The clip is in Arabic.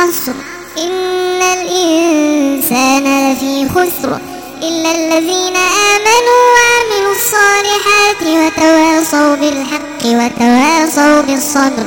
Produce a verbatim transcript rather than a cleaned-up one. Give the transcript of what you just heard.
والعصر إن الإنسان لفي خسر إلا الذين آمنوا وعملوا الصالحات وتواصوا بالحق وتواصوا بالصبر.